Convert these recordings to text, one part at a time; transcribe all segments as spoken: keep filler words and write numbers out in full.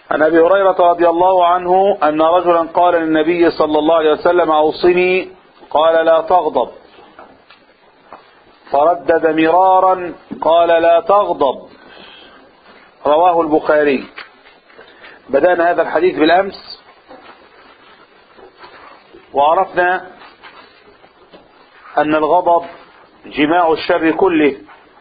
عن أبي هريرة رضي الله عنه أن رجلا قال للنبي صلى الله عليه وسلم أوصني، قال لا تغضب، فردد مرارا قال لا تغضب، رواه البخاري. بدأنا هذا الحديث بالأمس وعرفنا أن الغضب جماع الشر كله،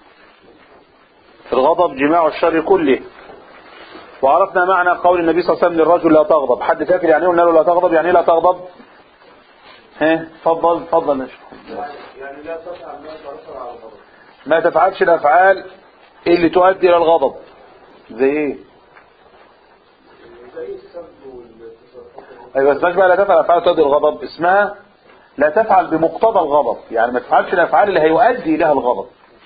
الغضب جماع الشر كله. وعرفنا معنى قول النبي صلى الله عليه وسلم للرجل لا تغضب. حد فاكر يعني ايه قلنا له لا تغضب؟ يعني ايه لا تغضب؟ ها اتفضل اتفضل. يعني لا تفعل ما ترفع على الغضب، ما تفعلش الافعال اللي تؤدي الى الغضب. زي ايه؟ زي السب والتصرفات. ايوه اسمها بقى لا تفعل افعال تؤدي الى الغضب، اسمها لا تفعل بمقتضى الغضب. يعني ما تفعلش الافعال اللي هيؤدي اليها الغضب.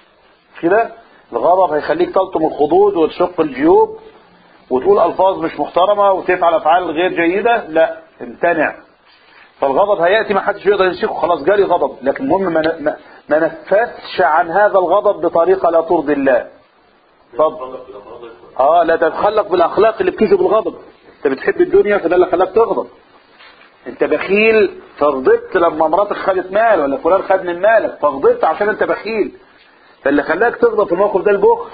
كده الغضب هيخليك تلطم الخدود وتشق الجيوب وتقول الفاظ مش محترمه وتفعل افعال غير جيده، لا امتنع. فالغضب هياتي ما حدش يقدر يمسكه، خلاص جالي غضب، لكن المهم ما ما- ما نفذش عن هذا الغضب بطريقه لا ترضي الله. اتفضل. اه لا تتخلق بالاخلاق اللي بتيجي بالغضب. انت بتحب الدنيا فده اللي خلاك تغضب. انت بخيل فغضبت لما مراتك خدت مال ولا فلان خد من مالك، فغضبت عشان انت بخيل. فاللي خلاك تغضب في الموقف ده البخل.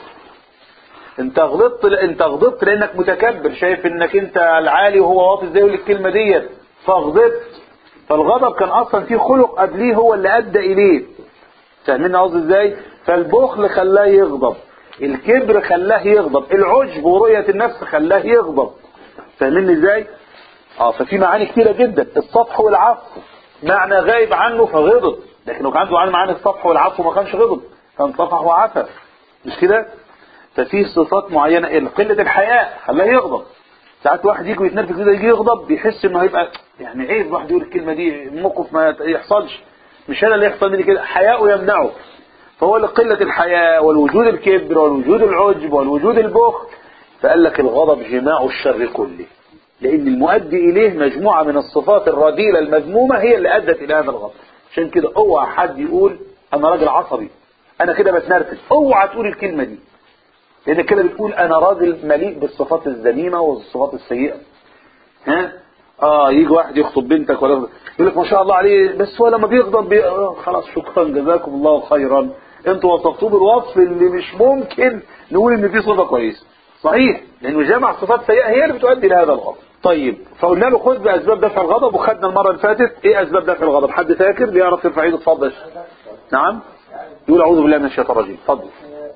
انت غضبت انت غضبت لانك متكبر، شايف انك انت العالي وهو واطي ازاي يقول الكلمه ديت، فغضبت. فالغضب كان اصلا فيه خلق قبليه هو اللي ادى اليه. فاهمين قصدي ازاي؟ فالبخل خلاه يغضب، الكبر خلاه يغضب، العجب ورؤيه النفس خلاه يغضب. فاهمين ازاي؟ اه ففي معاني كتيره جدا. الصفح والعفو معنى غايب عنه فغضب، لكن لو كان عنده معاني الصفح والعفو ما كانش غضب، كان صفح وعفى. مش كده؟ ففي صفات معينة. قلة الحياء خلاه يغضب. ساعات واحد يجي يتنرفز كده يجي يغضب بيحس انه هيبقى يعني عيب واحد يقول الكلمة دي، موقف ما يحصلش، مش انا اللي يحصل مني كده، حياءه يمنعه. فهو لقلة الحياء والوجود الكبر والوجود العجب والوجود البخل. فقال لك الغضب جماع الشر كله، لان المؤدي اليه مجموعة من الصفات الرذيلة المذمومة هي اللي ادت الى هذا الغضب. عشان كده اوعى حد يقول انا راجل عصبي، انا كده بتنرفز، اوعى تقول الكلمة دي، لأن كده بتقول أنا راجل مليء بالصفات الذميمة والصفات السيئة. ها؟ آه يجي واحد يخطب بنتك ولا يقول لك ما شاء الله عليه، بس هو لما بيغضب بي... آه خلاص شكرا جزاكم الله خيرا، أنتوا وصفتوه بالوصف اللي مش ممكن نقول إن دي صفة كويسة. صحيح، لأنه جمع صفات سيئة هي اللي بتؤدي لهذا الغضب. طيب فقلنا له خذ بأسباب دفع الغضب، وخدنا المرة اللي فاتت إيه أسباب دفع الغضب؟ حد فاكر بيعرف يرفع ايده؟ اتفضل. نعم؟ يقول أعوذ بالله من الشيطان الرجيم. اتفضل.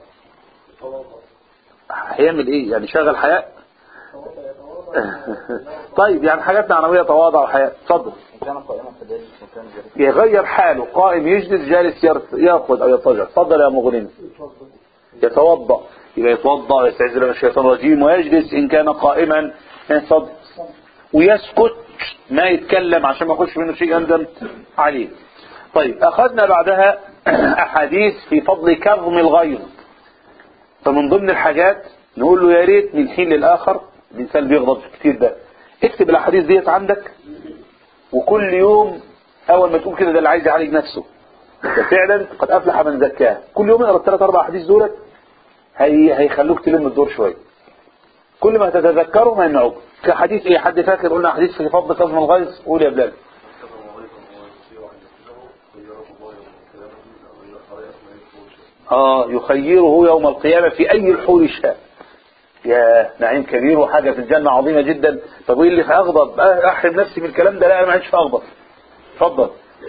هيعمل ايه يعني؟ شغل حياء. طيب يعني حاجات معنويه، تواضع وحياء. اتفضل. يغير حاله، قائم يجلس، جالس يرقد او يضطجع. اتفضل يا مغنم. يتوضا، يبقى يتوضا ويستعيذ بالله من الشيطان الرجيم ويجلس ان كان قائما. اتفضل. ويسكت ما يتكلم عشان ما يخش منه شيء يندم عليه. طيب اخذنا بعدها احاديث في فضل كظم الغيظ. فمن ضمن الحاجات نقول له يا ريت من حين للآخر، الإنسان بيغضب كتير ده، اكتب الأحاديث ديت عندك، وكل يوم أول ما تقول كده ده اللي عايز يعالج نفسه، ده فعلا قد أفلح من زكاه. كل يوم اقرا الثلاث أربع أحاديث دولت هي هيخلوك تلم الدور شوية. كل ما تتذكروا ما يمنعوك. كحديث إيه؟ حد فاكر قلنا حديث في فضل كظم الغيظ؟ قول يا بلال. آه يخيره يوم القيامة في أي الحور شاء. يا نعيم كبير وحاجة في الجنة عظيمة جدا. طب ايه اللي فأغضب أحرم نفسي من الكلام ده؟ لا أنا ما عادش فأغضب. اتفضل.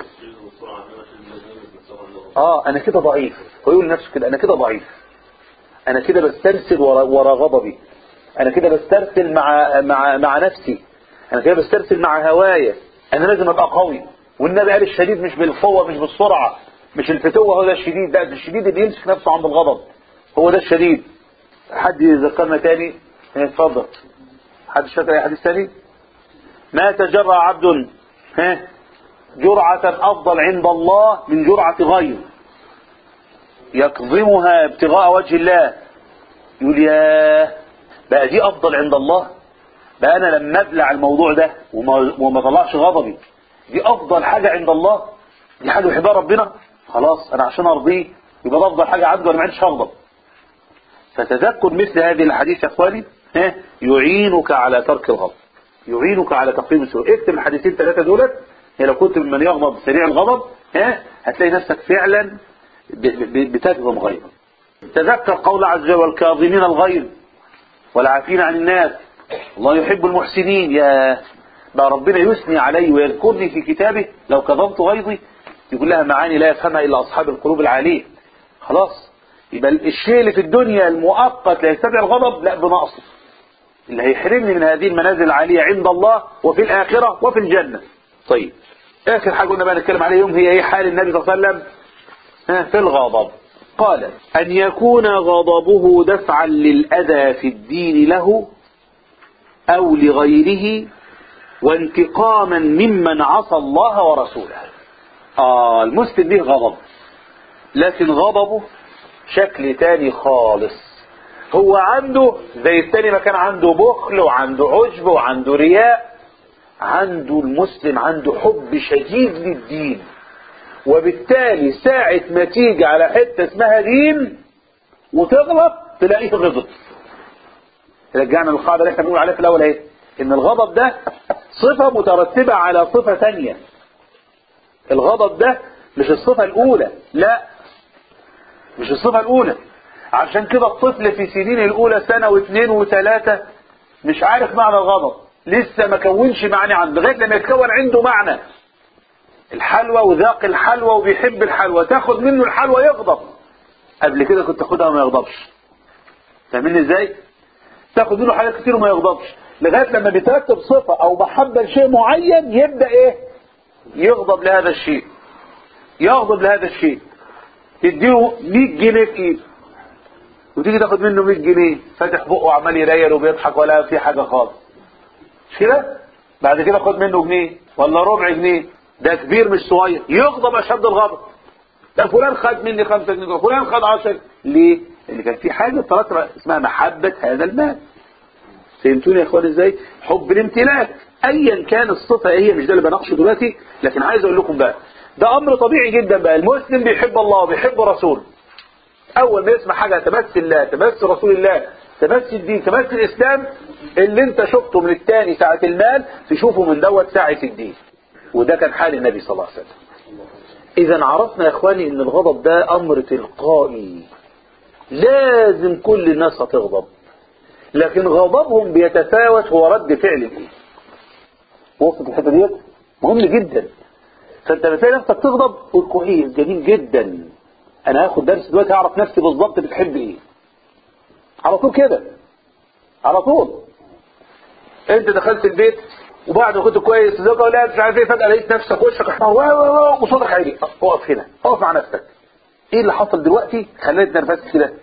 آه أنا كده ضعيف، ويقول لنفسه كده أنا كده ضعيف، أنا كده بسترسل ورا, ورا غضبي، أنا كده بسترسل مع مع مع نفسي، أنا كده بسترسل مع هوايا، أنا لازم أبقى قوي. والنبي قال الشديد مش بالقوة مش بالسرعة مش الفتوة هو ده الشديد، ده الشديد اللي يمسك نفسه عند الغضب هو ده الشديد. حد يذكرنا تاني؟ اتفضل. حد شكر اي حديث تاني؟ ما تجرى عبد ها جرعة افضل عند الله من جرعة غيظ يكظمها ابتغاء وجه الله. يقول يا بقى دي افضل عند الله، بقى انا لما ابلع الموضوع ده وما, وما طلعش غضبي دي افضل حاجة عند الله، دي حاجة يحبها ربنا، خلاص انا عشان ارضيه يبقى ده افضل حاجة عنده، انا ما عنديش هغضب. فتذكر مثل هذه الحديث يا اخواني ها يعينك على ترك الغضب، يعينك على تقويم السلوك. اكتب الحديثين ثلاثة دولت، هي لو كنت من يغضب سريع الغضب ها هتلاقي نفسك فعلا بتجزم غيظا. تذكر قول عز وجل والكاظمين الغيظ والعافين عن الناس الله يحب المحسنين. يا ده ربنا يثني علي ويذكرني في كتابه لو كظمت غيظي، يقول لها معاني لا يفهمها إلا أصحاب القلوب العالية. خلاص يبقى الشيء اللي في الدنيا المؤقت لا يستدعي الغضب لا بنقصه، اللي هيحرمني من هذه المنازل العالية عند الله وفي الآخرة وفي الجنة. طيب آخر حاجة قلنا بقى نتكلم عليه يوم هي ايه حال النبي صلى الله عليه وسلم في الغضب. قال أن يكون غضبه دفعا للأذى في الدين له أو لغيره وانتقاما ممن عصى الله ورسوله. آه المسلم به غضب، لكن غضبه شكل تاني خالص. هو عنده زي التاني ما كان عنده بخل وعنده عجب وعنده رياء، عنده المسلم عنده حب شديد للدين، وبالتالي ساعة ما تيجي على حتة اسمها دين وتغلط تلاقيه غضب. رجعنا للقاعدة اللي احنا بنقول عليها في الأول اهي، ان الغضب ده صفة مترتبة على صفة ثانية. الغضب ده مش الصفة الأولى، لا مش الصفة الأولى. عشان كده الطفل في سنين الأولى سنة واثنين وثلاثة مش عارف معنى الغضب، لسه ما كونش معنى عنده، لغاية لما يتكون عنده معنى. الحلوى وذاق الحلوى وبيحب الحلوى، تاخد منه الحلوى يغضب. قبل كده كنت تاخدها وما يغضبش. فاهمين ازاي؟ تاخد منه حاجات كتير وما يغضبش، لغاية لما بيترتب صفة او محبة لشيء معين يبدأ ايه؟ يغضب لهذا الشيء، يغضب لهذا الشيء. تديله مية جنيه في ايده وتيجي تاخد منه مية جنيه فاتح بقه وعمال يريل وبيضحك ولا في حاجة خالص، مش كده؟ بعد كده خد منه جنيه ولا ربع جنيه، ده كبير مش صغير، يغضب اشد الغضب. ده فلان خد مني خمسة جنيه، فلان خد عشرة. ليه؟ اللي كان في حاجة ترتب اسمها محبة هذا المال. فهمتوني يا اخوان ازاي؟ حب الامتلاك ايا كان الصفة هي، مش ده اللي بناقشه دلوقتي، لكن عايز اقول لكم بقى ده امر طبيعي جدا بقى. المسلم بيحب الله وبيحب رسوله، اول ما يسمع حاجة تمس الله تمس رسول الله تمس الدين تمس الاسلام، اللي انت شفته من التاني ساعة المال تشوفه من دوت ساعة الدين. وده كان حال النبي صلى الله عليه وسلم. اذا عرفنا يا اخواني ان الغضب ده امر تلقائي، لازم كل الناس هتغضب، لكن غضبهم بيتفاوت هو رد فعل ايه. وصلت الحته ديت مهم جدا. فانت بتلاقي نفسك تغضب قول كويس جميل جدا، انا هاخد درس دلوقتي اعرف نفسي بالظبط بتحب ايه. على طول كده، على طول. انت دخلت البيت وبعد ما كنت كويس زوجة ولا مش عارف ايه، فجأة لقيت نفسك وشك احمر وصوتك عالي. اقف هنا، اقف مع نفسك. ايه اللي حصل دلوقتي خلاني اتنرفزت كده؟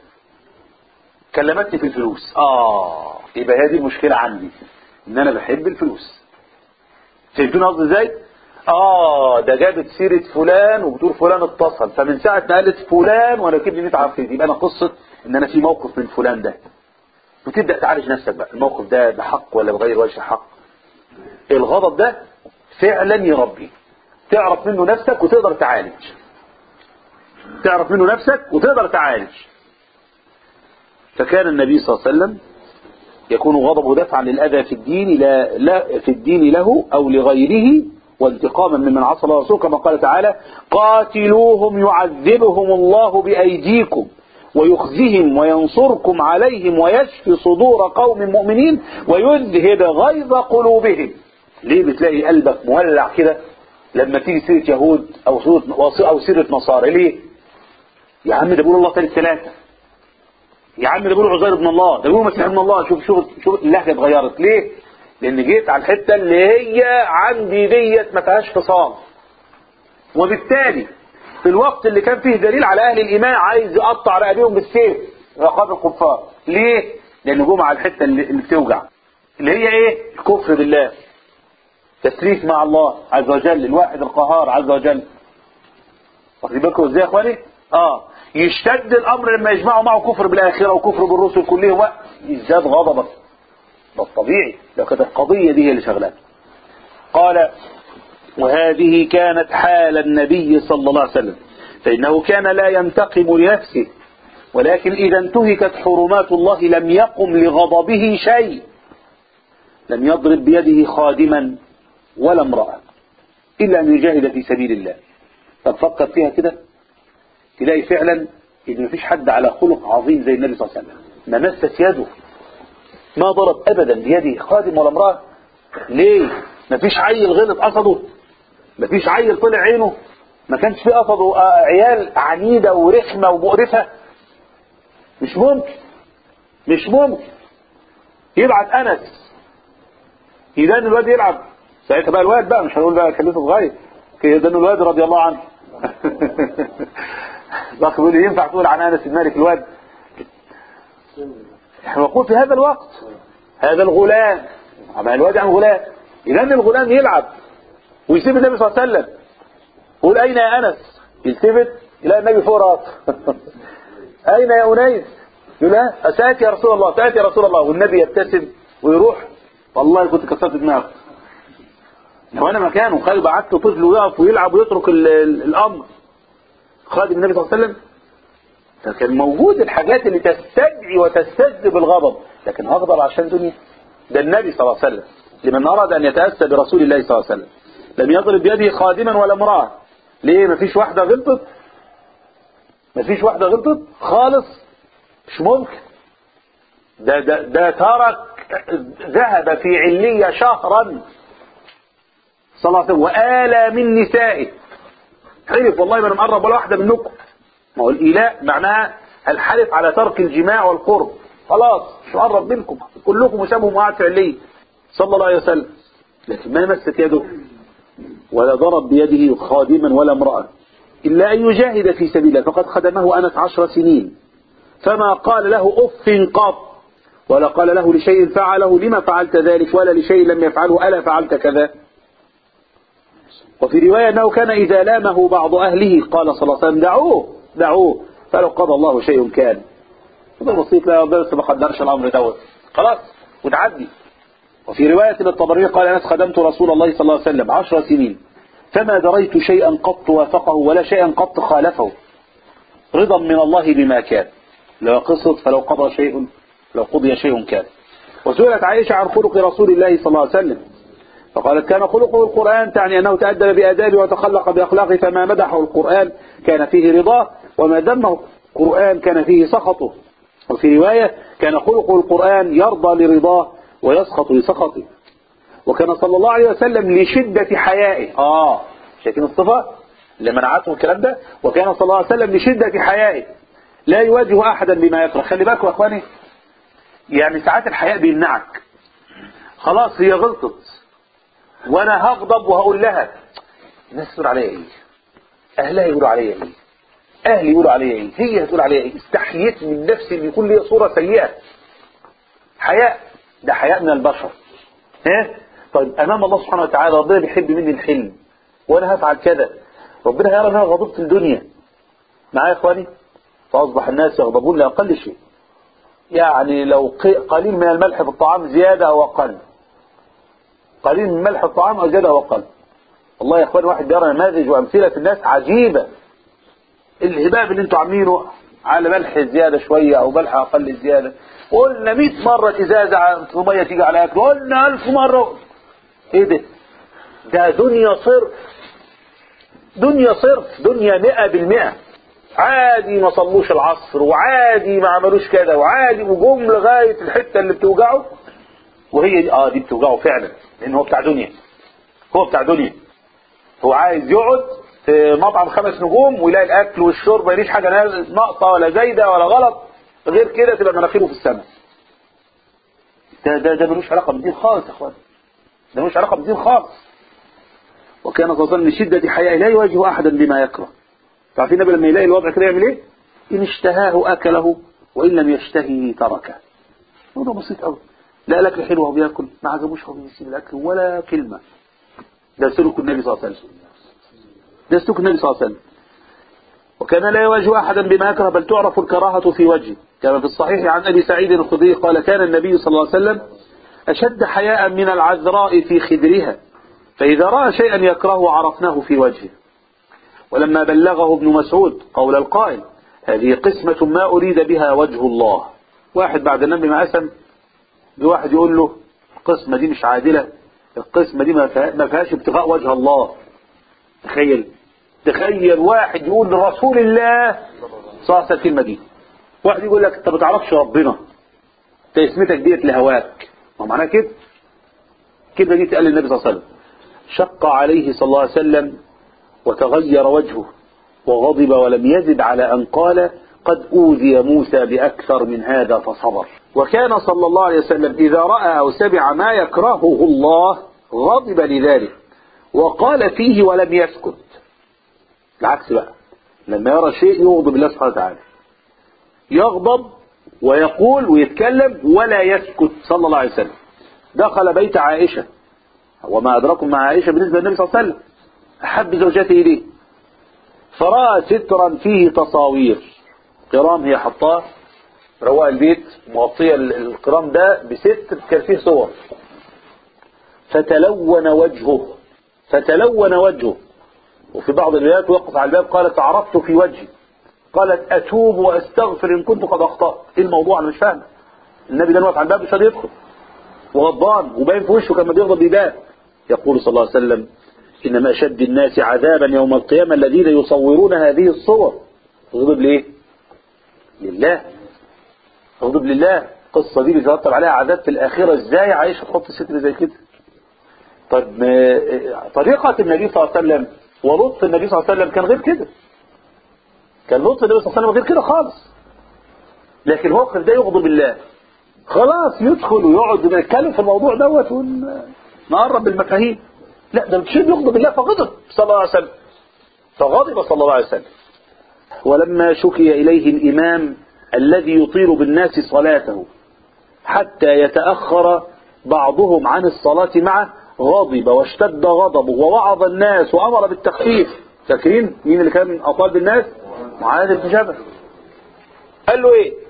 كلمتني في الفلوس. اه يبقى هي دي المشكلة عندي، ان انا بحب الفلوس. فهمتوني قصدي ازاي؟ اه ده جابت سيرة فلان وبتقول فلان اتصل، فمن ساعة ما قالت فلان وانا كده نتعب فيه، يبقى انا قصة ان انا في موقف من فلان ده. وتبدأ تعالج نفسك بقى، الموقف ده بحق ولا بغير وجه حق. الغضب ده فعلا يربي، تعرف منه نفسك وتقدر تعالج، تعرف منه نفسك وتقدر تعالج. فكان النبي صلى الله عليه وسلم يكون غضبه دفعا للأذى في الدين لا, لا في الدين له أو لغيره وانتقاما ممن عصى الله ورسوله، كما قال تعالى قاتلوهم يعذبهم الله بأيديكم ويخزهم وينصركم عليهم ويشفي صدور قوم مؤمنين ويذهب غيظ قلوبهم. ليه بتلاقي قلبك مولع كده لما تيجي سيرة يهود أو سيرة, أو سيرة نصارى؟ ليه؟ يا عم ده بيقول الله ثالث ثلاثة، يا عم ده بيقول عزير ابن الله، ده بيقول مسيح ابن الله. شوف شوف شوف اللهجة اتغيرت. ليه؟ لأن جيت على الحتة اللي هي عندي ديت ما فيهاش فصام، وبالتالي في الوقت اللي كان فيه دليل على أهل الإيمان عايز يقطع رقابهم بالسيف رقاب الكفار. ليه؟ لأنه جم على الحتة اللي, اللي بتوجع، اللي هي إيه؟ الكفر بالله، تسريف مع الله عز وجل، الواحد القهار عز وجل. واخدين بالكم ازاي يا اخواني؟ اه يشتد الامر لما يجمعوا معه كفر بالاخره وكفر بالرسل كلهم، يزداد غضبك. ده الطبيعي، لو كانت القضيه دي هي اللي شغلاه. قال وهذه كانت حال النبي صلى الله عليه وسلم، فانه كان لا ينتقم لنفسه ولكن إذا انتهكت حرمات الله لم يقم لغضبه شيء، لم يضرب بيده خادما ولا امرأة إلا أن يجاهد في سبيل الله. طب فكر فيها كده، تلاقي فعلا إن مفيش حد على خلق عظيم زي النبي صلى الله عليه وسلم، ما مست يده، ما ضرب أبدا بيده خادم ولا امرأة. ليه؟ مفيش عيل غلط قصده، مفيش عيل طلع عينه، ما كانش في قصده عيال عنيدة ورخمة ومقرفة. مش ممكن، مش ممكن. يبعت أنس يدان الواد يلعب، ساعتها بقى الواد بقى مش هنقول بقى كلمته صغير، يدان الواد رضي الله عنه. بقى بيقول لي ينفع تقول عن أنس المالك الواد؟ احنا نقول في هذا الوقت هذا الغلام، اما الواد عن غلام، يدان الغلام يلعب ويسيب النبي صلى الله عليه وسلم، يقول أين يا أنس؟ يلتفت يلاقي النبي فوق راسه. أين يا أنيس؟ يقول ها أسأتي يا رسول الله، سأتي يا رسول الله، والنبي يبتسم ويروح. والله كنت كسرت دماغه لو أنا مكانه، خالي بعت له طفل ويقف ويلعب ويترك ال ال الأمر. خادم النبي صلى الله عليه وسلم فكان موجود الحاجات اللي تستدعي وتستجذب الغضب، لكن هغضب عشان دنيا؟ ده النبي صلى الله عليه وسلم لمن أراد أن يتأسى برسول الله صلى الله عليه وسلم لم يضرب بيده خادما ولا امرأة. ليه؟ مفيش واحدة غلطت، مفيش واحدة غلطت خالص، مش ممكن. ده ده ده ترك ذهب في علية شهرا صلى الله عليه وسلم وآلى من نسائه، حلف والله ما انا مقرب ولا واحدة منكم. ما هو الإيلاء معناها الحلف على ترك الجماع والقرب، خلاص مش مقرب منكم كلكم وسابهم وقعد في علية صلى الله عليه وسلم، لكن ما مست يده ولا ضرب بيده خادما ولا امرأة إلا أن يجاهد في سبيل الله. فقد خدمه أنس عشر سنين فما قال له أف قط، ولا قال له لشيء فعله لما فعلت ذلك، ولا لشيء لم يفعله ألا فعلت كذا. وفي رواية أنه كان إذا لامه بعض أهله قال صلى الله عليه وسلم دعوه دعوه فلو قضى الله شيء كان. ده بسيط، لا بس ما قدرش الأمر دوت خلاص وتعدي. وفي رواية للطبري قال أنس خدمت رسول الله صلى الله عليه وسلم عشر سنين فما دريت شيئا قط وافقه ولا شيئا قط خالفه، رضا من الله بما كان، لو قصد فلو قضى شيء لو قضي شيء كان. وسئلت عائشة عن خلق رسول الله صلى الله عليه وسلم فقالت كان خلقه القرآن، تعني أنه تأدب بآدابه وتخلق بأخلاقه، فما مدحه القرآن كان فيه رضاه وما ذمه القرآن كان فيه سخطه. وفي رواية كان خلقه القرآن يرضى لرضاه ويسخط لسخطه. وكان صلى الله عليه وسلم لشدة حيائه، آه شايفين الصفة اللي منعته الكلام ده، وكان صلى الله عليه وسلم لشدة حيائه لا يواجه أحدا بما يكره. خلي بالكم يا أخواني، يعني ساعات الحياء بيمنعك، خلاص هي غلطت وانا هغضب وهقول لها الناس تقول عليا ايه، اهلها يقولوا عليا ايه، اهلي يقولوا عليا ايه، هي هتقول عليا ايه، استحييت من نفسي ان يكون لي صورة سيئة. حياء ده حياء من البشر. ها طيب امام الله سبحانه وتعالى ربنا بيحب مني الحلم وانا هفعل كذا، ربنا هيرى ان انا غضبت الدنيا معايا يا اخواني. فاصبح الناس يغضبون لاقل شيء، يعني لو قليل من الملح في الطعام زيادة او اقل، قليل من ملح الطعام او زيادة او اقل. والله يا اخوان واحد بيرى نماذج وامثله في الناس عجيبه. الهباب اللي انتوا عاملينه على ملح زياده شويه او ملح اقل زياده، قلنا مئة مره ازازه ميه تيجي على اكل، قلنا ألف مره. ايه ده؟ ده دنيا صرف، دنيا صرف، دنيا مئة بالمئة. عادي ما صلوش العصر، وعادي ما عملوش كده، وعادي وجم لغايه الحته اللي بتوجعه، وهي دي اه دي بتوجعه فعلا، لان هو بتاع دنيا، هو بتاع دنيا. هو عايز يقعد في مطعم خمس نجوم ويلاقي الاكل والشرب ما يليش حاجه ناقصه ولا زايده ولا غلط، غير كده تبقى مناخيره في السماء. ده ده ده ملوش علاقه بالدين خالص يا اخوان، ده ملوش علاقه بالدين خالص. وكان صلى الله عليه وسلم من شده حيائه لا يواجه احدا بما يكره. تعرفين النبي لما يلاقي الوضع كده يعمل ايه؟ ان اشتهاه اكله وان لم يشتهي تركه. موضوع بسيط قوي. لا الاكل حلو وهو بياكل، ما عجبوش هو بيسيب الاكل ولا كلمه. ده سلوك النبي صلى الله عليه وسلم، ده سلوك النبي صلى الله عليه وسلم. وكان لا يواجه أحدا بما يكره بل تعرف الكراهة في وجهه، كما في الصحيح عن أبي سعيد الخدري قال كان النبي صلى الله عليه وسلم أشد حياء من العذراء في خدرها، فإذا رأى شيئا يكرهه عرفناه في وجهه. ولما بلغه ابن مسعود قول القائل هذه قسمة ما أريد بها وجه الله. واحد بعد النبي ما قسم، واحد يقول له القسمة دي مش عادلة، القسمة دي ما فيهاش ابتغاء وجه الله. تخيل تخيل واحد يقول لرسول الله صلى الله عليه وسلم الكلمة دي. واحد يقول لك انت ما تعرفش ربنا، انت اسمتك ديت لهواك. ما معناها كده؟ الكلمة دي تقال للنبي صلى الله عليه وسلم. شق عليه صلى الله عليه وسلم وتغير وجهه وغضب، ولم يزد على أن قال قد أوذي موسى بأكثر من هذا فصبر. وكان صلى الله عليه وسلم إذا رأى أو سمع ما يكرهه الله غضب لذلك وقال فيه ولم يسكت. العكس بقى، لما يرى شيء يغضب الله سبحانه وتعالى، يغضب ويقول ويتكلم ولا يسكت صلى الله عليه وسلم. دخل بيت عائشة، وما أدراكم مع عائشة بالنسبة للنبي صلى الله عليه وسلم أحب زوجاته إليه، فرأى سترا فيه تصاوير، قرام هي حطاه رواء البيت مغطية القرام ده بستر كان فيه صور، فتلون وجهه فتلون وجهه وفي بعض الروايات وقف على الباب قالت عرفت في وجهي، قالت أتوب وأستغفر إن كنت قد أخطأت. إيه الموضوع؟ أنا مش فاهم. النبي ده واقف على الباب مش قادر يدخل وغضبان وباين في وشه كما بيغضب بيبان. يقول صلى الله عليه وسلم إنما أشد الناس عذابا يوم القيامة الذين يصورون هذه الصور. غضب ليه؟ لله. غضب لله. القصة دي بيترتب عليها عذاب في الآخرة. إزاي عايشة تحط ستر زي كده؟ طب طريقة النبي صلى الله عليه وسلم ولطف النبي صلى الله عليه وسلم كان غير كده. كان لطف النبي صلى الله عليه وسلم غير كده خالص. لكن الموقف ده يغضب الله، خلاص يدخل ويقعد نتكلم في الموضوع دوت ونقرب بالمفاهيم. لا، ده الشيء يغضب الله فغضب صلى الله عليه وسلم، فغضب صلى الله عليه وسلم. ولما شكي إليه الإمام الذي يطيل بالناس صلاته حتى يتأخر بعضهم عن الصلاة معه غضب واشتد غضبه ووعظ الناس وأمر بالتخفيف. فاكرين مين اللي كان أطال بالناس؟ معاذ بن جبل. قال له ايه؟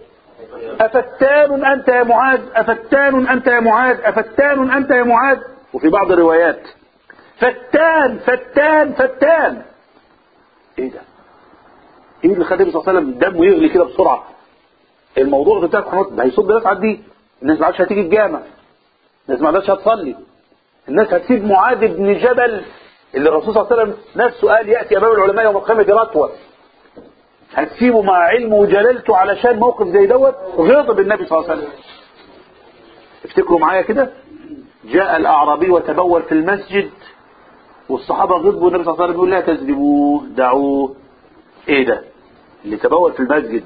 أفتان أنت يا معاذ، أفتان أنت يا معاذ، أفتان أنت يا معاذ. وفي بعض الروايات فتان فتان فتان. ايه ده؟ ايه اللي خلى النبي صلى الله عليه وسلم دمه يغلي كده بسرعة؟ الموضوع بتاع القنوات ده هيصد الناس على الدين. الناس ما عادش هتيجي الجامع، الناس ما عادش هتصلي، الناس هتسيب معاذ بن جبل اللي الرسول صلى الله عليه وسلم نفسه قال يأتي أمام العلماء يوم القيامة رتوة، هتسيبه مع علمه وجلالته علشان موقف زي دوت. غضب النبي صلى الله عليه وسلم. افتكروا معايا كده، جاء الأعرابي وتبول في المسجد والصحابة غضبوا، النبي صلى الله عليه وسلم يقول لا تذنبوه دعوه. ايه ده اللي تبول في المسجد؟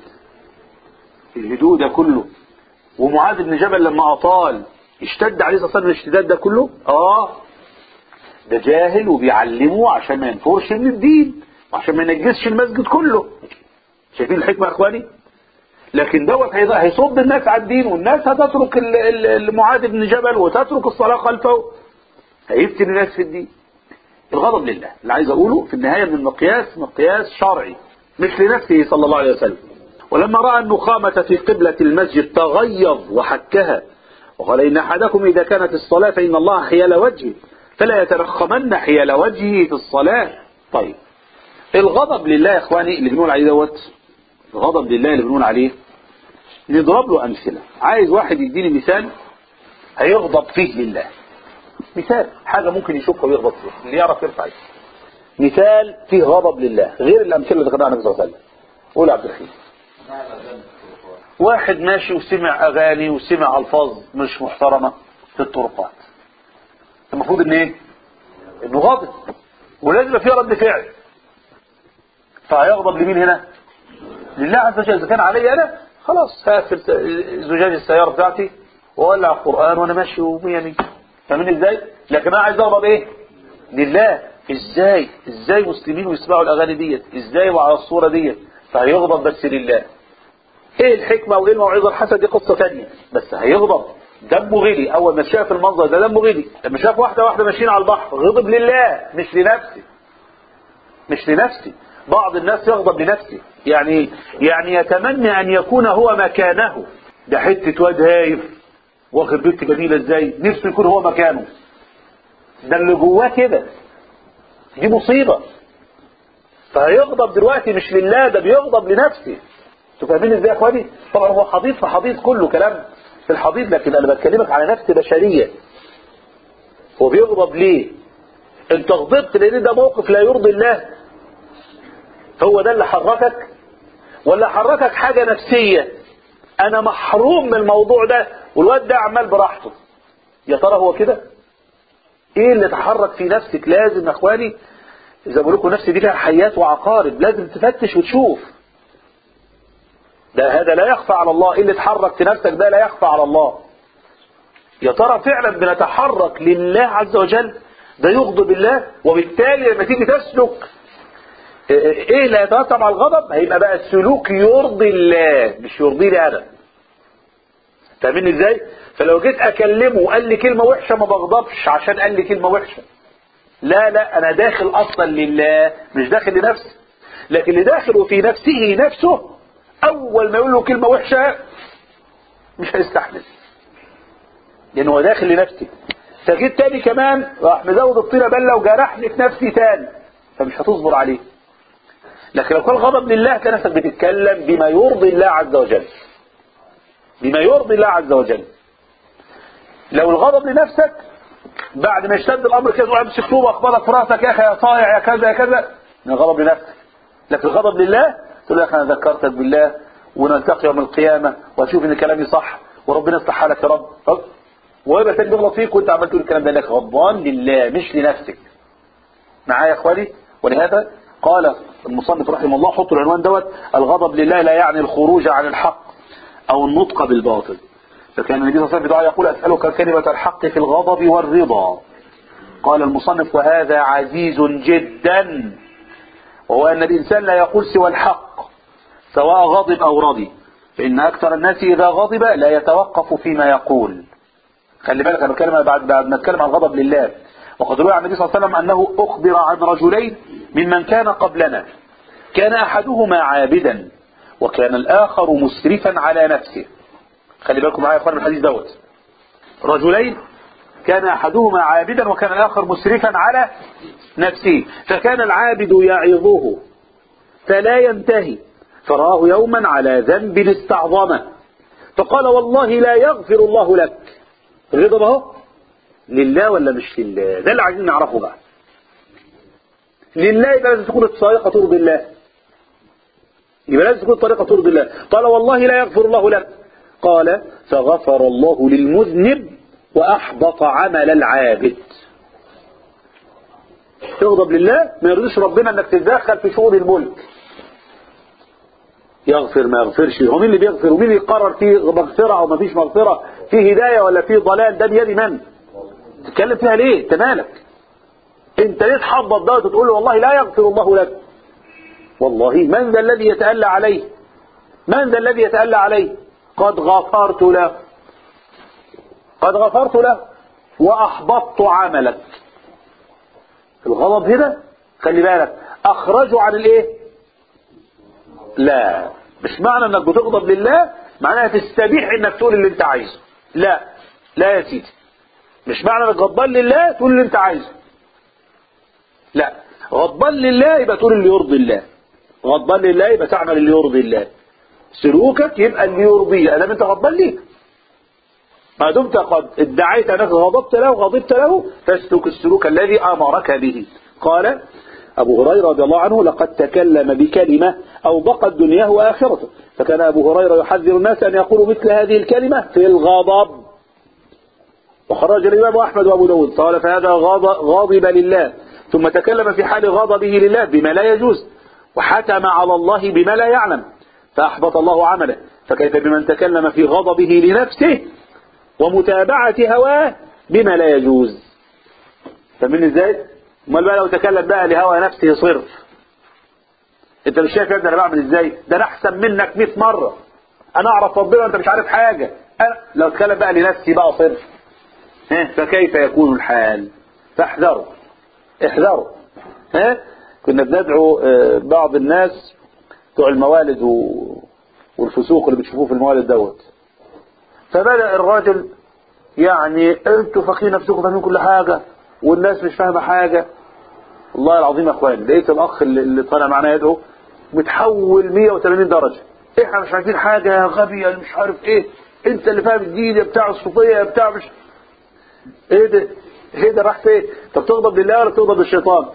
الهدوء ده كله، ومعاذ بن جبل لما أطال اشتد عليه صلى الله عليه وسلم الاشتداد ده كله. اه ده جاهل وبيعلمه عشان ما ينفرش من الدين وعشان ما ينجسش المسجد كله. شايفين الحكمة يا اخواني؟ لكن دوت هيصد الناس على الدين، والناس هتترك معاذ بن جبل وتترك الصلاة خلفه، هيفتن الناس في الدين. الغضب لله اللي عايز اقوله في النهاية من المقياس مقياس شرعي مش لنفسه صلى الله عليه وسلم. ولما رأى النخامة في قبلة المسجد تغيظ وحكها وقال إن أحدكم إذا كانت الصلاة فإن الله حيال وجهه فلا يترخمن حيال وجهه في الصلاة. طيب الغضب لله يا اخواني اللي بنقول عليه دوت، الغضب لله اللي بنقول عليه نضرب له أمثلة. عايز واحد يديني مثال هيغضب فيه لله، مثال حاجة ممكن يشوفها ويغضب فيها، اللي يعرف يرفع يده. مثال فيه غضب لله غير الأمثلة اللي ذكرناها النبي صلى الله عليه وسلم. قول عبد الحليم. واحد ماشي وسمع أغاني وسمع ألفاظ مش محترمة في الطرقات، المفروض ان ايه؟ انه غاضب ولازم فيه رد فعل. فهيغضب لمين هنا؟ لله عز وجل. اذا كان علي انا خلاص هقفل زجاج السيارة بتاعتي واولع القرآن وانا ماشي ومية مية. فاهمين ازاي؟ لكن انا عايز اغضب ايه؟ لله. ازاي ازاي مسلمين ويسمعوا الاغاني ديت؟ ازاي وعلى الصورة ديت؟ فهيغضب بس لله. ايه الحكمة وايه الموعظة الحسنة؟ دي قصة ثانية. بس هيغضب، دمه غلي اول ما شاف المنظر ده، دمه غلي. لما شاف واحدة واحدة ماشيين على البحر غضب لله مش لنفسي، مش لنفسي. بعض الناس يغضب لنفسه، يعني يعني يتمنى ان يكون هو مكانه. ده حتة واد هايف واخد بنت جميلة ازاي، نفسه يكون هو مكانه. ده اللي جواه كده، دي مصيبة. فهيغضب دلوقتي مش لله، ده بيغضب لنفسه. فاهمين ازاي يا اخواني؟ طبعا هو حضيض في حضيض، كله كلام في الحضيض، لكن انا بتكلمك على نفس بشرية. هو بيغضب ليه؟ انت غضبت لان ده موقف لا يرضي الله، هو ده اللي حركك؟ ولا حركك حاجة نفسية، انا محروم من الموضوع ده والواد ده عمال براحته؟ يا ترى هو كده؟ ايه اللي تحرك في نفسك؟ لازم يا اخواني، اذا بقول لكم نفسي دي فيها حيات وعقارب، لازم تفتش وتشوف. ده هذا لا يخفى على الله، ايه اللي تحرك في نفسك ده لا يخفى على الله. يا ترى فعلا بنتحرك لله عز وجل؟ ده يغضب الله، وبالتالي لما تيجي تسلك ايه اللي هيترتب على الغضب؟ هيبقى بقى السلوك يرضي الله مش يرضي لي انا. فاهمين ازاي؟ فلو جيت اكلمه وقال لي كلمة وحشة ما بغضبش عشان قال لي كلمة وحشة، لا لا، انا داخل اصلا لله مش داخل لنفسي. لكن اللي داخل في نفسه نفسه اول ما يقول له كلمة وحشة مش هيستحمل، لانه هو داخل لنفسي. فجيت تاني كمان راح مزود الطينة بلة وجرحني في نفسي تاني، فمش هتصبر عليه. لكن لو كان غضب لله كان نفسك بتتكلم بما يرضي الله عز وجل، بما يرضي الله عز وجل. لو الغضب لنفسك بعد ما يشتد الامر كده تقول امسك طوبه اخبطك في راسك يا اخي يا صايع يا كذا يا كذا، من الغضب لنفسك. لكن الغضب لله تقول يا اخي انا ذكرتك بالله ونلتقي يوم القيامه واشوف ان كلامي صح وربنا يصلح حالك يا رب، ويبقى تاني بيغلط فيك وانت عمال تقول الكلام ده، انك غضبان لله مش لنفسك. معايا يا اخواني؟ ولهذا قال المصنف رحمه الله، حطوا العنوان دوت: الغضب لله لا يعني الخروج عن الحق او النطق بالباطل. فكان النبي صلى الله عليه وسلم يقول: اسألك كلمة الحق في الغضب والرضا. قال المصنف: وهذا عزيز جدا، وهو ان الانسان لا يقول سوى الحق سواء غضب او رضي، فان اكثر الناس اذا غضب لا يتوقف فيما يقول. خلي بالك انا بتكلم بعد بعد ما اتكلم عن الغضب لله. وقد روى عن النبي صلى الله عليه وسلم انه اخبر عن رجلين ممن كان قبلنا، كان احدهما عابدا وكان الاخر مسرفا على نفسه. خلي بالكم معايا يا اخوان من الحديث دوت. رجلين كان احدهما عابدا وكان الاخر مسرفا على نفسه، فكان العابد يعظه فلا ينتهي، فرآه يوما على ذنب استعظمه فقال: والله لا يغفر الله لك. الغضب اهو لله ولا مش لله؟ ده اللي عايزين نعرفه بقى. لله يبقى لازم تكون الطريقة ترضي الله، يبقى لازم تكون الطريقة ترضي الله. قال: والله لا يغفر الله لك. قال: فغفر الله للمذنب وأحبط عمل العابد. تغضب لله ما يرضيش ربنا انك تتدخل في شؤون الملك. يغفر ما يغفرش، هو مين اللي بيغفر ومين اللي يقرر فيه مغفرة او ما فيش مغفرة، فيه هداية ولا فيه ضلال؟ ده بيد من؟ تتكلم فيها ليه؟ انت مالك؟ انت ليه تحبط ده وتقول له والله لا يغفر الله لك؟ والله من ذا الذي يتألى عليه؟ من ذا الذي يتألى عليه؟ قد غفرت له، قد غفرت له وأحبطت عملك. الغضب هنا خلي بالك أخرجه عن الايه؟ لا، مش معنى انك بتغضب لله معناها تستبيح انك تقول اللي انت عايزه، لا لا يا سيدي، مش معنى انك غضبان لله تقول اللي انت عايزه، لا، غضبان لله يبقى تقول اللي يرضي الله، غضبان لله يبقى تعمل اللي يرضي الله، سلوكك يبقى اللي يرضيه ادام انت غضبان ليه. ما دمت قد ادعيت انك غضبت له غضبت له فاسلك السلوك الذي امرك به. قال ابو هريره رضي الله عنه: لقد تكلم بكلمه اوبقت دنياه واخرته، فكان ابو هريره يحذر الناس ان يقولوا مثل هذه الكلمه في الغضب. وخرج الامام احمد وابو داود قال: فهذا غاضب لله ثم تكلم في حال غضبه لله بما لا يجوز وحتم على الله بما لا يعلم فاحبط الله عمله، فكيف بمن تكلم في غضبه لنفسه ومتابعة هواه بما لا يجوز. فمن ازاي؟ امال بقى لو تكلم بقى لهوى نفسه صرف، انت مش شايف يا ابني انا بعمل ازاي؟ ده انا احسن منك مئة مرة، انا اعرف ربنا وانت مش عارف حاجة. أنا لو تكلم بقى لنفسي بقى صرف، ها فكيف يكون الحال؟ فاحذروا احذروا. ها كنا بندعو بعض الناس بتوع الموالد والفسوق اللي بتشوفوه في الموالد دوت، فبدأ الراجل يعني انتوا فاكرين نفسكم فاهمين كل حاجة والناس مش فاهمة حاجة. والله العظيم يا اخوان لقيت الاخ اللي طالع معنا يدعو متحول مئة وثمانين درجة، احنا مش عارفين حاجة يا غبي يا مش عارف ايه، انت اللي فاهم الدين يا بتاع الصوفية يا بتاع مش ايه ده، ايه ده راح فين؟ انت بتغضب لله ولا بتغضب للشيطان؟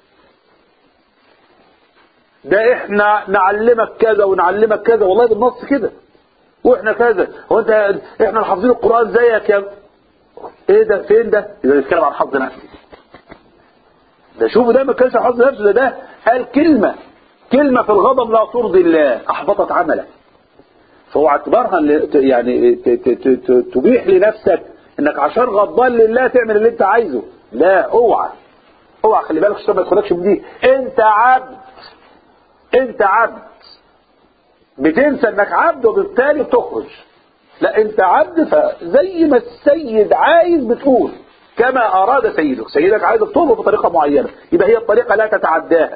ده احنا نعلمك كذا ونعلمك كذا والله بالنص كده، واحنا كذا، هو انت احنا اللي حافظين القرآن زيك يا ايه ده فين ده؟ اذا بيتكلم عن حظ نفسي ده، شوفوا ده ما كانش حظ نفسه، ده ده قال كلمة كلمة في الغضب لا ترضي الله احبطت عملك. فهو اعتبارها يعني تبيح لنفسك انك عشان غضبان لله تعمل اللي انت عايزه، لا اوعى اوعى، خلي بالك عشان ما تدخلكش بدي، انت عبد انت عبد بتنسى انك عبد وبالتالي بتخرج، لا انت عبد، فزي ما السيد عايز بتقول كما اراد سيدك، سيدك عايز تطلبه بطريقة معينة يبقى هي الطريقة لا تتعداها.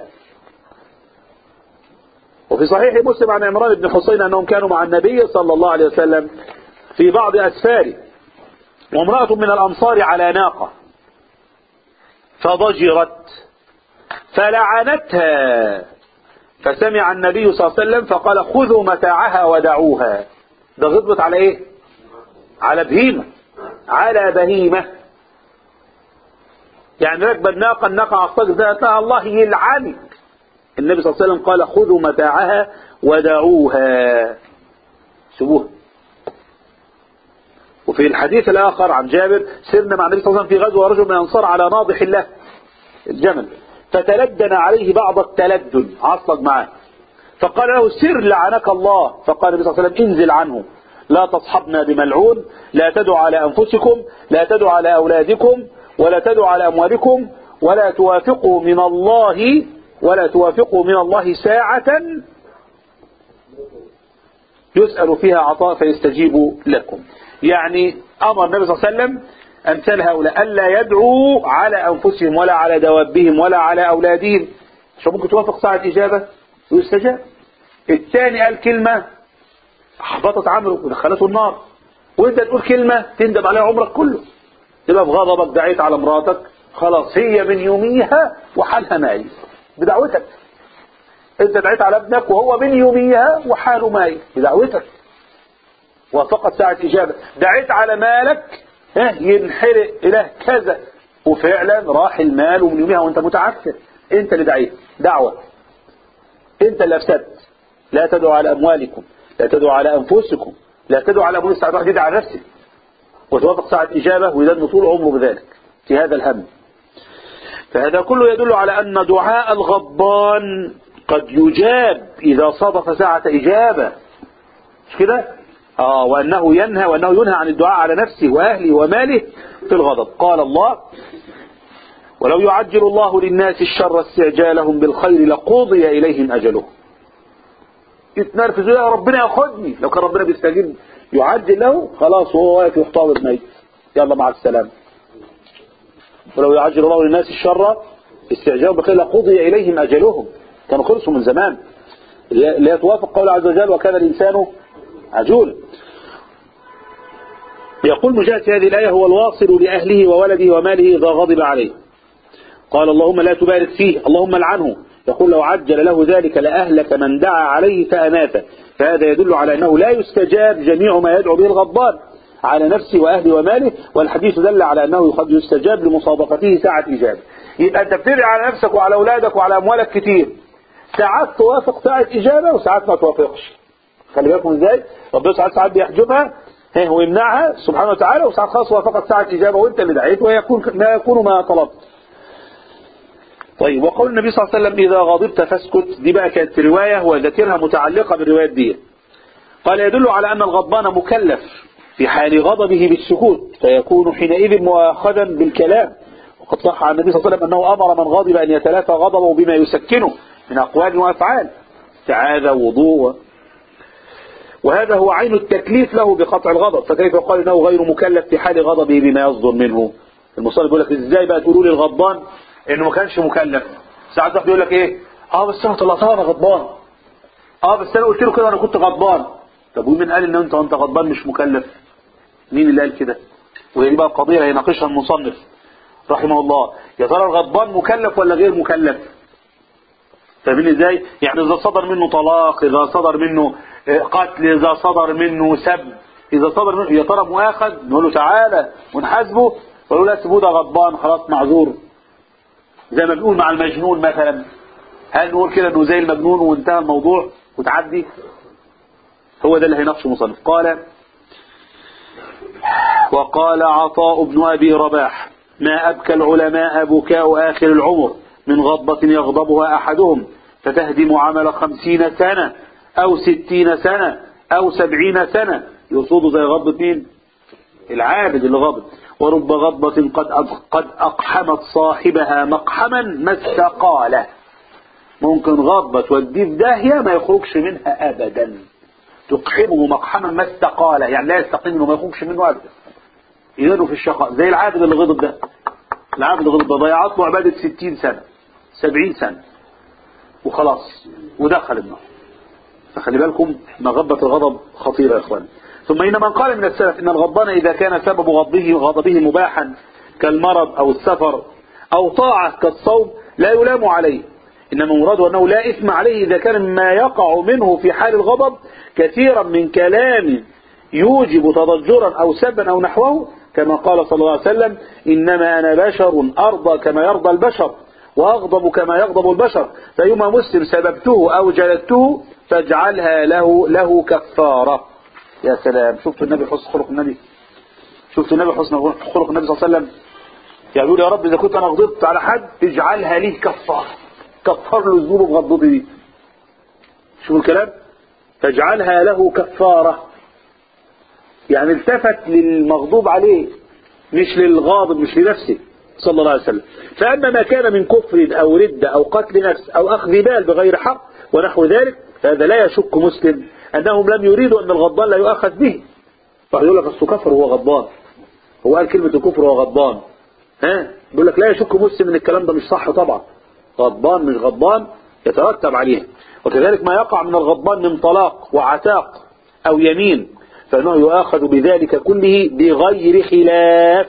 وفي صحيح مسلم عن عمران بن حسين انهم كانوا مع النبي صلى الله عليه وسلم في بعض اسفاره، وامرأة من الانصار على ناقة فضجرت فلعنتها، فسمع النبي صلى الله عليه وسلم فقال خذوا متاعها ودعوها. ده غضبت على ايه؟ على بهيمة، على بهيمة يعني راكبه الناقة، الناقة عصاك ذاتها الله يلعنك. النبي صلى الله عليه وسلم قال خذوا متاعها ودعوها، سيبوها. وفي الحديث الآخر عن جابر سرنا مع النبي صلى الله عليه وسلم في غزوة ورجل من الأنصار على ناضح له الجمل، فتلدن عليه بعض التلدن، عصب معاه، فقال له سر لعنك الله، فقال النبي صلى الله عليه وسلم انزل عنه، لا تصحبنا بملعون، لا تدعوا على أنفسكم، لا تدعوا على أولادكم، ولا تدعوا على أموالكم، ولا توافقوا من الله ولا توافقوا من الله ساعة يسأل فيها عطاء فيستجيب لكم. يعني أمر النبي صلى الله عليه وسلم أمثال هؤلاء ألا يدعوا على أنفسهم ولا على دوابهم ولا على أولادهم، عشان ممكن توافق ساعة إجابة ويستجاب. الثاني قال كلمة أحبطت عمله ودخلته النار، وانت تقول كلمة تندب عليها عمرك كله، تبقى بغضبك دعيت على مراتك خلاص هي من يوميها وحالها مايل بدعوتك، انت دعيت على ابنك وهو من يوميها وحاله مايل بدعوتك، وفقط ساعة إجابة. دعيت على مالك اه ينحرق إله كذا، وفعلا راح المال ومن يوميها وانت متعثر، انت اللي دعيت دعوة، انت اللي أفسدت. لا تدعوا على أموالكم، لا تدعوا على أنفسكم، لا تدعوا على أموال الساعة، تدعي على نفسك وتوافق ساعة إجابة ويدن طول عمره بذلك في هذا الهم. فهذا كله يدل على أن دعاء الغضبان قد يجاب إذا صادف ساعة إجابة، مش كده؟ آه وأنه ينهى وأنه ينهى عن الدعاء على نفسه وأهله وماله في الغضب. قال الله ولو يعجل الله للناس الشر استعجالهم بالخير لقضي إليهم أجلهم. يتنرفزوا يا ربنا ياخدني، لو كان ربنا بيستجيب يعجل له خلاص وهو واقف يحتضر ميت، يلا مع السلامة. ولو يعجل الله للناس الشر استعجالهم بالخير لقضي إليهم أجلهم، كانوا خلصوا من زمان، اللي يتوافق قول عز وجل وكان الإنسان عجول. يقول مجاهد في هذه الآية هو الواصل لأهله وولده وماله إذا غضب عليه، قال اللهم لا تبارك فيه اللهم لعنه. يقول لو عجل له ذلك لأهلك من دعا عليه فأماته. فهذا يدل على أنه لا يستجاب جميع ما يدعو به الغضبان على نفسه وأهله وماله، والحديث دل على أنه قد يستجاب لمصادقته ساعة إجابة. يبقى أنت بتدعي على نفسك وعلى أولادك وعلى أموالك كتير، ساعات توافق ساعة إجابة وساعات ما توافقش. خلي بالكم إزاي ربنا ساعات ساعات بيحجبها ويمنعها سبحانه وتعالى، وساعات خاص وافقت ساعة إجابة وأنت اللي دعيت ويكون لا يكون ما طلبت. طيب وقول النبي صلى الله عليه وسلم إذا غضبت فاسكت، دي بقى كانت رواية وذكرها متعلقة بالروايات دي. قال يدل على أن الغضبان مكلف في حال غضبه بالسكوت، فيكون حينئذ مؤاخذا بالكلام. وقد صح عن النبي صلى الله عليه وسلم أنه أمر من غضب أن يتلافى غضبه بما يسكنه من أقوال وأفعال، تعاذى وضوء، وهذا هو عين التكليف له بقطع الغضب. فكيف يقال انه غير مكلف في حال غضبه بما يصدر منه؟ المصنف يقول لك ازاي بقى تقولوا لي الغضبان انه ما كانش مكلف؟ ساعات واحد يقول لك ايه اه بس انا طلعتها انا غضبان، اه بس انا قلت له كده انا كنت غضبان. طب ومين قال ان انت وانت غضبان مش مكلف؟ مين اللي قال كده؟ وهي دي بقى القضيه هيناقشها المصنف رحمه الله، يا ترى الغضبان مكلف ولا غير مكلف؟ فاهمين ازاي؟ يعني اذا صدر منه طلاق، اذا صدر منه قتل، اذا صدر منه سب، اذا صدر منه، يا ترى مؤاخذ؟ نقول له تعالى ونحاسبه، ويقول لا سيبوه ده غضبان خلاص معذور، زي ما بنقول مع المجنون مثلا. هل نقول كده انه زي المجنون وانتهى الموضوع وتعدي؟ هو ده اللي هيناقشه مصنف. قال وقال عطاء بن أبي رباح ما أبكى العلماء بكاء آخر العمر من غضبة يغضبها أحدهم فتهدم عمل خمسين سنة أو ستين سنة أو سبعين سنة. يصود زي غضبة مين؟ العابد اللي غضب. ورب غضبة قد قد أقحمت صاحبها مقحما ما استقاله. ممكن غضبة توديه في داهية ما يخرجش منها أبدا، تقحمه مقحما ما استقاله، يعني لا يستقيم منه، ما يخرجش منه أبدا، ينادوا في الشقاء. زي العابد اللي غضب ده، العابد اللي غضب ده ضيعت له عبادة ستين سنة سبعين سنة وخلاص ودخل النار. فخلي بالكم مغبة الغضب خطيرة يا اخوان. ثم إن من قال من السلف إن الغضبان إذا كان سبب غضبه غضبه مباحا كالمرض أو السفر أو طاعة كالصوم لا يلام عليه، إنما مراده أنه لا إثم عليه إذا كان مما يقع منه في حال الغضب كثيرا من كلام يوجب تضجرا أو سبا أو نحوه، كما قال صلى الله عليه وسلم إنما أنا بشر أرضى كما يرضى البشر وأغضب كما يغضب البشر، فيما مسلم سببته أو جلدته فاجعلها له له كفارة. يا سلام، شفتوا النبي حسن خلق النبي، شفتوا النبي حسن خلق النبي صلى الله عليه وسلم. يعني يقول يا رب إذا كنت أنا غضبت على حد اجعلها لي كفارة، كفر له الذنوب بغضبه دي. شوفوا الكلام، فاجعلها له كفارة، يعني التفت للمغضوب عليه مش للغاضب، مش لنفسه صلى الله عليه وسلم. فأما ما كان من كفر أو ردة أو قتل نفس أو أخذ بال بغير حق ونحو ذلك فهذا لا يشك مسلم أنهم لم يريدوا أن الغضبان لا يؤخذ به. فيقول لك أصل كفر هو غضبان، هو قال كلمة الكفر هو غضبان، ها يقول لك لا يشك مسلم أن الكلام ده مش صح طبعا، غضبان مش غضبان يترتب عليه. وكذلك ما يقع من الغضبان من طلاق وعتاق أو يمين فإنه يؤاخذ بذلك كله بغير خلاف.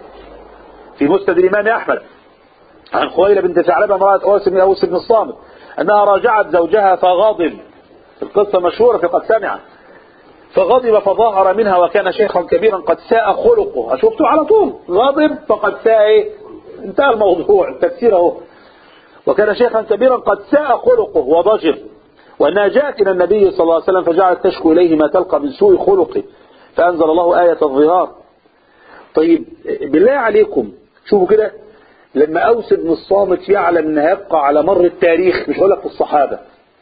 في مسند الإمام أحمد عن خويلة بنت ثعلبة امرأة أوس بن أوس بن الصامت أنها راجعت زوجها فغضب، القصة مشهورة في قد سمع، فغضب فظاهر منها وكان شيخا كبيرا قد ساء خلقه. أشوفته على طول غضب فقد ساء إيه؟ انتهى الموضوع، التفسير اهو. وكان شيخا كبيرا قد ساء خلقه وضجر، وأنها جاءت إلى النبي صلى الله عليه وسلم فجعلت تشكو إليه ما تلقى من سوء خلقه فأنزل الله آية الظهار. طيب بالله عليكم شوفوا كده، لما أوس بن الصامت يعلم أنه يبقى على مر التاريخ، مش هقول لك في الصحابة،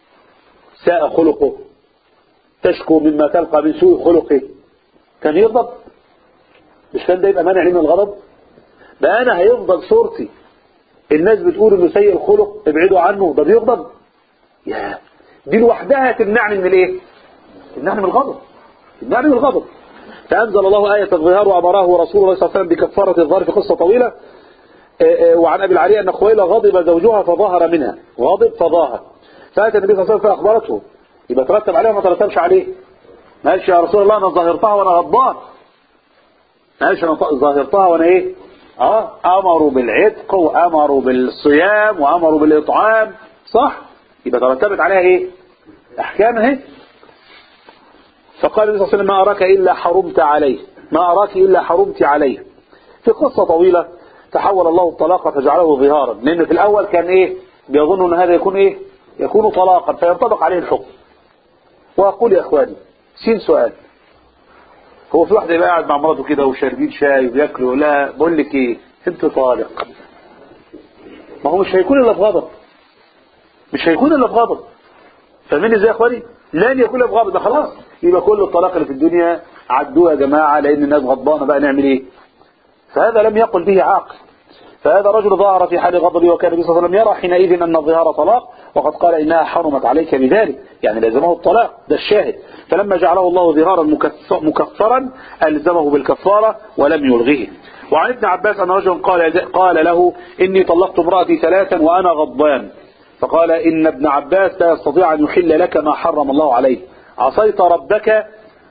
ساء خلقه تشكو مما تلقى من سوء خلقه، كان يغضب؟ مش كان ده يبقى مانع من الغضب؟ بقى أنا هيفضل صورتي الناس بتقول إنه سيء الخلق ابعدوا عنه، ده بيغضب؟ يا دي لوحدها تمنعني من الايه؟ تمنعني من الغضب، تمنعني من الغضب. فأنزل الله آية الظهار وأمره رسول الله صلى الله عليه وسلم بكفارة الظهر في قصة طويلة. وعن أبي العالية أن خويلة غضب زوجها فظاهر منها، غضب فظاهر، فأتى النبي صلى الله عليه وسلم فأخبرته، يبقى ترتب عليه وما ترتبش عليه. ما قالش يا رسول الله أنا ظاهرتها وأنا غضبان، ما قالش أنا ظاهرتها وأنا إيه؟ آه أمروا بالعتق وأمروا بالصيام وأمروا بالإطعام، صح؟ يبقى ترتبت عليها إيه؟ أحكام اهي. فقال النبي صلى الله عليه وسلم ما أراك إلا حرمت عليه، ما أراك إلا حرمت عليه. في قصة طويلة تحول الله الطلاق فجعله ظهارا، لأن في الأول كان إيه؟ بيظن أن هذا يكون إيه؟ يكون طلاقا فينطبق عليه الحكم. وأقول يا أخواني سين سؤال، هو في واحد يبقى قاعد مع مراته كده وشاربين شاي وبياكلوا، لا بقول لك إيه؟ أنت طالق، ما هو مش هيكون إلا بغضب، مش هيكون إلا بغضب. فاهمين ازاي يا اخواني؟ لن يكون إلا بغضب، ده خلاص يبقى كل الطلاق اللي في الدنيا عدوها يا جماعه لان الناس غضبانه، بقى نعمل ايه؟ فهذا لم يقل به عاقل. فهذا رجل ظهر في حال غضبه وكان النبي صلى الله عليه وسلم يرى حينئذ ان الظهار طلاق، وقد قال انها حرمت عليك بذلك، يعني لازمه الطلاق، ده الشاهد. فلما جعله الله ظهارا مكفرا الزمه بالكفاره ولم يلغيه. وعن ابن عباس ان رجلا قال قال له اني طلقت امرأتي ثلاثا وانا غضبان، فقال إن ابن عباس لا يستطيع أن يحل لك ما حرم الله عليه، عصيت ربك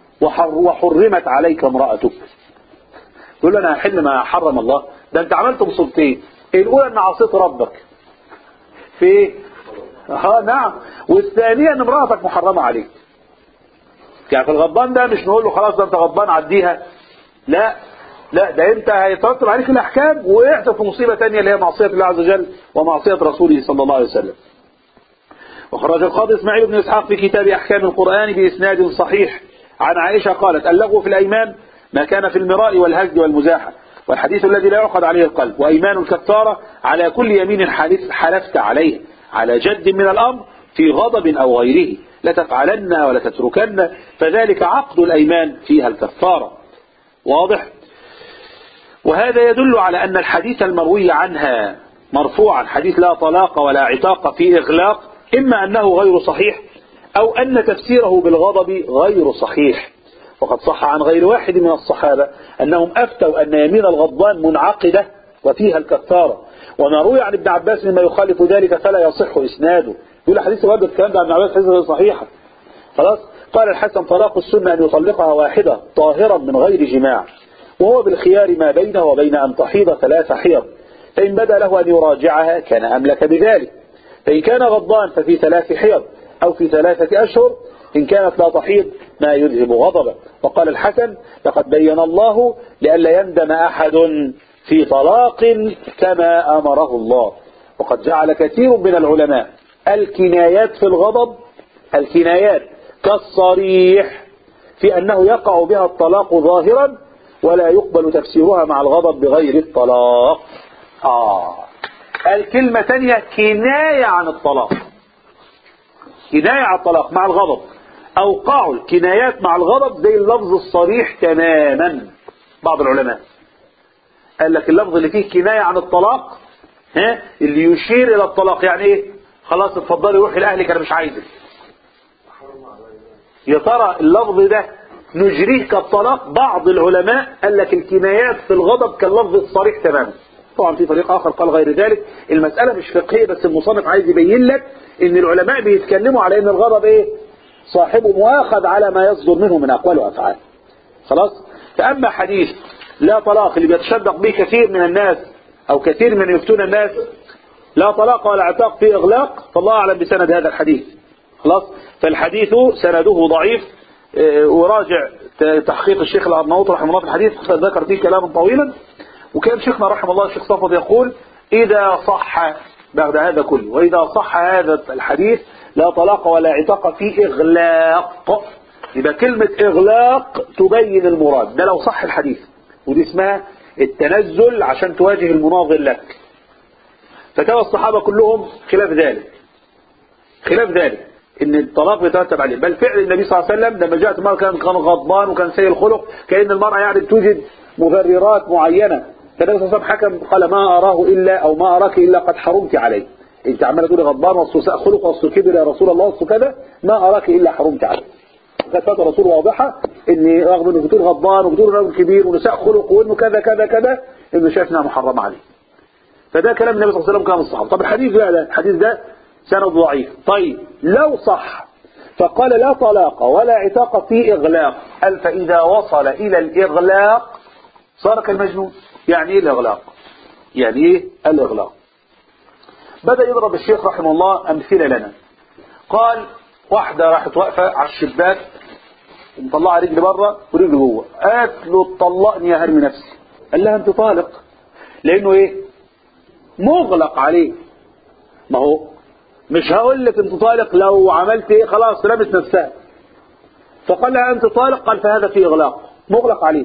وحرمت عليك امرأتك. يقول له أنا هحل ما حرم الله، ده أنت عملت مصيبتين، الأولى أن عصيت ربك في اه نعم. والثانية ان امرأتك محرمة عليك. يعني في الغضبان ده مش نقول له خلاص ده انت غضبان عديها، لا لا، ده انت هيترتب عليك الاحكام وقعت في مصيبة تانية اللي هي معصية الله عز وجل ومعصية رسوله صلى الله عليه وسلم. وخرج القاضي اسماعيل بن اسحاق في كتاب احكام القرآن باسناد صحيح عن عائشة قالت: اللغو في الايمان ما كان في المراء والهزل والمزاحة، والحديث الذي لا يعقد عليه القلب، وايمان الكفارة على كل يمين حلفت عليه على جد من الامر في غضب او غيره، لتفعلن ولا تتركن، فذلك عقد الايمان فيها الكفارة. واضح؟ وهذا يدل على ان الحديث المروي عنها مرفوعا حديث لا طلاق ولا عتاق في اغلاق اما انه غير صحيح او ان تفسيره بالغضب غير صحيح. وقد صح عن غير واحد من الصحابة أنهم أفتوا أن يمين الغضبان منعقدة وفيها الكفارة، وما روي عن ابن عباس مما يخالف ذلك فلا يصح إسناده. يقول حديث وارد الكلام ده عن ابن عباس حديث صحيحة. خلاص. قال الحسن: طلاق السنة أن يطلقها واحدة طاهرا من غير جماع، وهو بالخيار ما بينه وبين أن تحيض ثلاث حيض، فإن بدا له أن يراجعها كان أملك بذلك، فإن كان غضبان ففي ثلاث حيض أو في ثلاثة أشهر، إن كانت لا تحيض ما يذهب غضبه. وقال الحسن: لقد بين الله لئلا يندم أحد في طلاق كما أمره الله. وقد جعل كثير من العلماء الكنايات في الغضب الكنايات كالصريح في أنه يقع بها الطلاق ظاهرا ولا يقبل تفسيرها مع الغضب بغير الطلاق. آه الكلمة تانية كناية عن الطلاق، كناية عن الطلاق مع الغضب، أوقعوا الكنايات مع الغضب زي اللفظ الصريح تماما. بعض العلماء قال لك اللفظ اللي فيه كناية عن الطلاق ها اللي يشير إلى الطلاق، يعني إيه؟ خلاص اتفضلي روحي لأهلك أنا مش عايزك. يا ترى اللفظ ده نجريه كالطلاق؟ بعض العلماء قال لك الكنايات في الغضب كاللفظ الصريح تماما. طبعا في طريق آخر قال غير ذلك. المسألة مش فقهية، بس المصنف عايز يبين لك إن العلماء بيتكلموا على إن الغضب إيه؟ صاحبه مؤاخذ على ما يصدر منه من أقوال وأفعال. خلاص. فأما حديث لا طلاق اللي بيتشدق به كثير من الناس أو كثير من يفتون الناس لا طلاق ولا عتاق في إغلاق، فالله أعلم بسند هذا الحديث. خلاص. فالحديث سنده ضعيف، وراجع تحقيق الشيخ الأرناؤوط رحمه الله في الحديث ذكر فيه كلاما طويلا. وكان شيخنا رحمه الله الشيخ صفوت يقول: إذا صح بعد هذا كله، وإذا صح هذا الحديث لا طلاق ولا عتاق في إغلاق، يبقى كلمة إغلاق تبين المراد ده لو صح الحديث، ودي اسمها التنزل عشان تواجه المناظر لك. فتوى الصحابة كلهم خلاف ذلك خلاف ذلك ان الطلاق يترتب عليه، بل فعل النبي صلى الله عليه وسلم لما جاءت المرأة كان كان غضبان وكان سيء الخلق، كأن المرأة يعني توجد مبررات معينة، فالنبي صلى الله عليه وسلم حكم قال: ما أراه إلا أو ما أراك إلا قد حرمت عليه. انت عماله تقولي غضبان وسوء خلق وسوء كبر يا رسول الله وسوء كذا، ما أراك إلا حرمت عليه. كانت فترة الرسول واضحة ان رغم انه بتقول غضبان وبتقول رجل كبير ونساء خلق وانه كذا كذا كذا، انه شافنا محرم عليه. فده كلام النبي صلى الله عليه وسلم كلام الصحابة. طب الحديث ده الحديث ده سند ضعيف. طيب لو صح فقال لا طلاق ولا عتاق في إغلاق، قال فإذا وصل إلى الإغلاق صار كالمجنون. يعني إيه الإغلاق؟ يعني إيه الإغلاق؟ بدأ يضرب الشيخ رحمه الله أمثلة لنا. قال واحدة راحت واقفة على الشباك ومطلعها رجل بره ورجل جوه، قالت له طلقني يا هرمي نفسي. قال لها انت طالق، لأنه إيه؟ مغلق عليه. ما هو مش هقول لك انت طالق لو عملت ايه خلاص رمت نفسها. فقال لها انت طالق، قال فهذا فيه اغلاق مغلق عليه.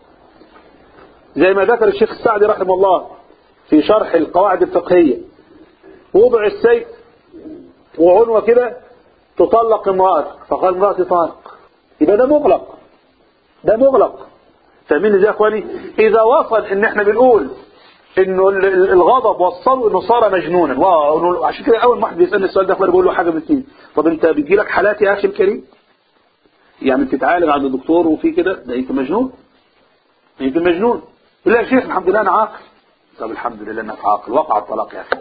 زي ما ذكر الشيخ السعدي رحمه الله في شرح القواعد الفقهية، وضع السيف وعنوة كده تطلق امرأتك، فقال امرأتي طالق، يبقى ده مغلق ده مغلق. فاهمين ازاي يا اخواني؟ اذا وصل ان احنا بنقول انه الغضب وصله انه صار مجنونا، وعشان كده اول ما واحد بيسالني السؤال ده بقول له حاجه من الاثنين: طب انت بيجي لك حالات يا اخي الكريم؟ يعني بتتعالج عند الدكتور وفي كده، ده انت مجنون؟ انت مجنون؟ لا يا شيخ الحمد لله انا عاقل. طب الحمد لله انك عاقل، وقع الطلاق يا اخي،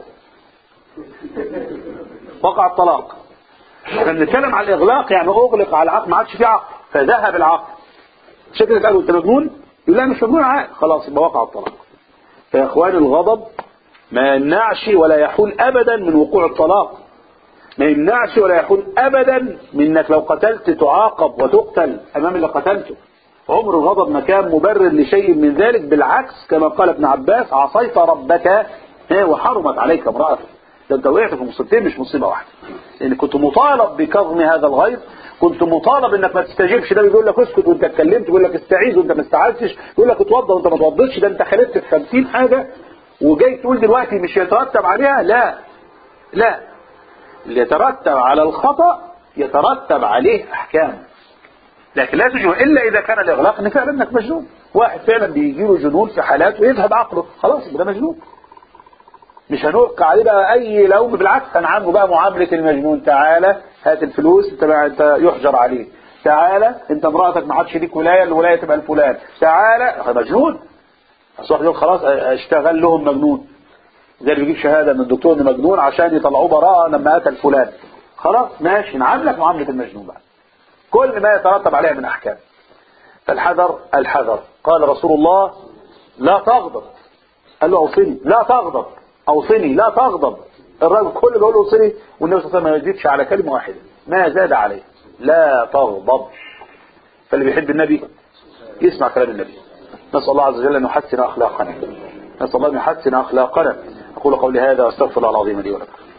وقع الطلاق. احنا بنتكلم على الاغلاق، يعني اغلق على العقل، ما عادش في عقل فذهب العقل. شكلك قالوا انت مجنون؟ يقول لا مش مجنون عاقل، خلاص يبقى وقع الطلاق. فيا اخواني الغضب ما يمنعش ولا يحول ابدا من وقوع الطلاق، ما يمنعش ولا يكون ابدا من انك لو قتلت تعاقب وتقتل امام اللي قتلته. عمر الغضب ما كان مبرر لشيء من ذلك، بالعكس كما قال ابن عباس عصيت ربك وحرمت عليك امرأتك. ده انت وقعت في مصيبتين مش مصيبة واحدة، لان كنت مطالب بكظم هذا الغيظ، كنت مطالب انك ما تستجيبش. ده بيقول لك اسكت وانت اتكلمت، بيقول لك استعيذ وانت ما استعذتش، بيقول لك اتوضى وانت ما اتوضيتش. ده انت خالفت في خمسين حاجة وجاي تقول دلوقتي مش يترتب عليها. لا لا، اللي يترتب على الخطأ يترتب عليه احكام، لكن لا تجنون الا اذا كان الاغلاق ان فعلا انك مجنون. واحد فعلا بيجي له جنون في حالات ويذهب عقله، خلاص يبقى مجنون، مش هنلقى عليه بقى اي لوم، بالعكس هنعامله بقى معامله المجنون. تعالى هات الفلوس، انت انت يحجر عليه. تعالى انت امرأتك ما حدش ليك ولايه، الولايه تبقى الفلان. تعالى مجنون. بس واحد يقول خلاص اشتغل لهم مجنون، زي اللي بيجيب شهاده من الدكتور انه مجنون عشان يطلعوه براءه لما قتل فلان. خلاص ماشي، نعاملك معامله المجنون بقى، كل ما يترتب عليها من احكام. فالحذر الحذر. قال رسول الله لا تغضب، قال له اوصني لا تغضب، اوصني لا تغضب. الراجل كل بيقول له اوصني، والنبي صلى الله عليه وسلم ما يزيدش على كلمه واحده، ما زاد عليه، لا تغضب. فاللي بيحب النبي يسمع كلام النبي. نسال الله عز وجل ان يحسن اخلاقنا، نسال الله ان يحسن اخلاقنا. اقول قولي هذا واستغفر الله العظيم لي ولكم.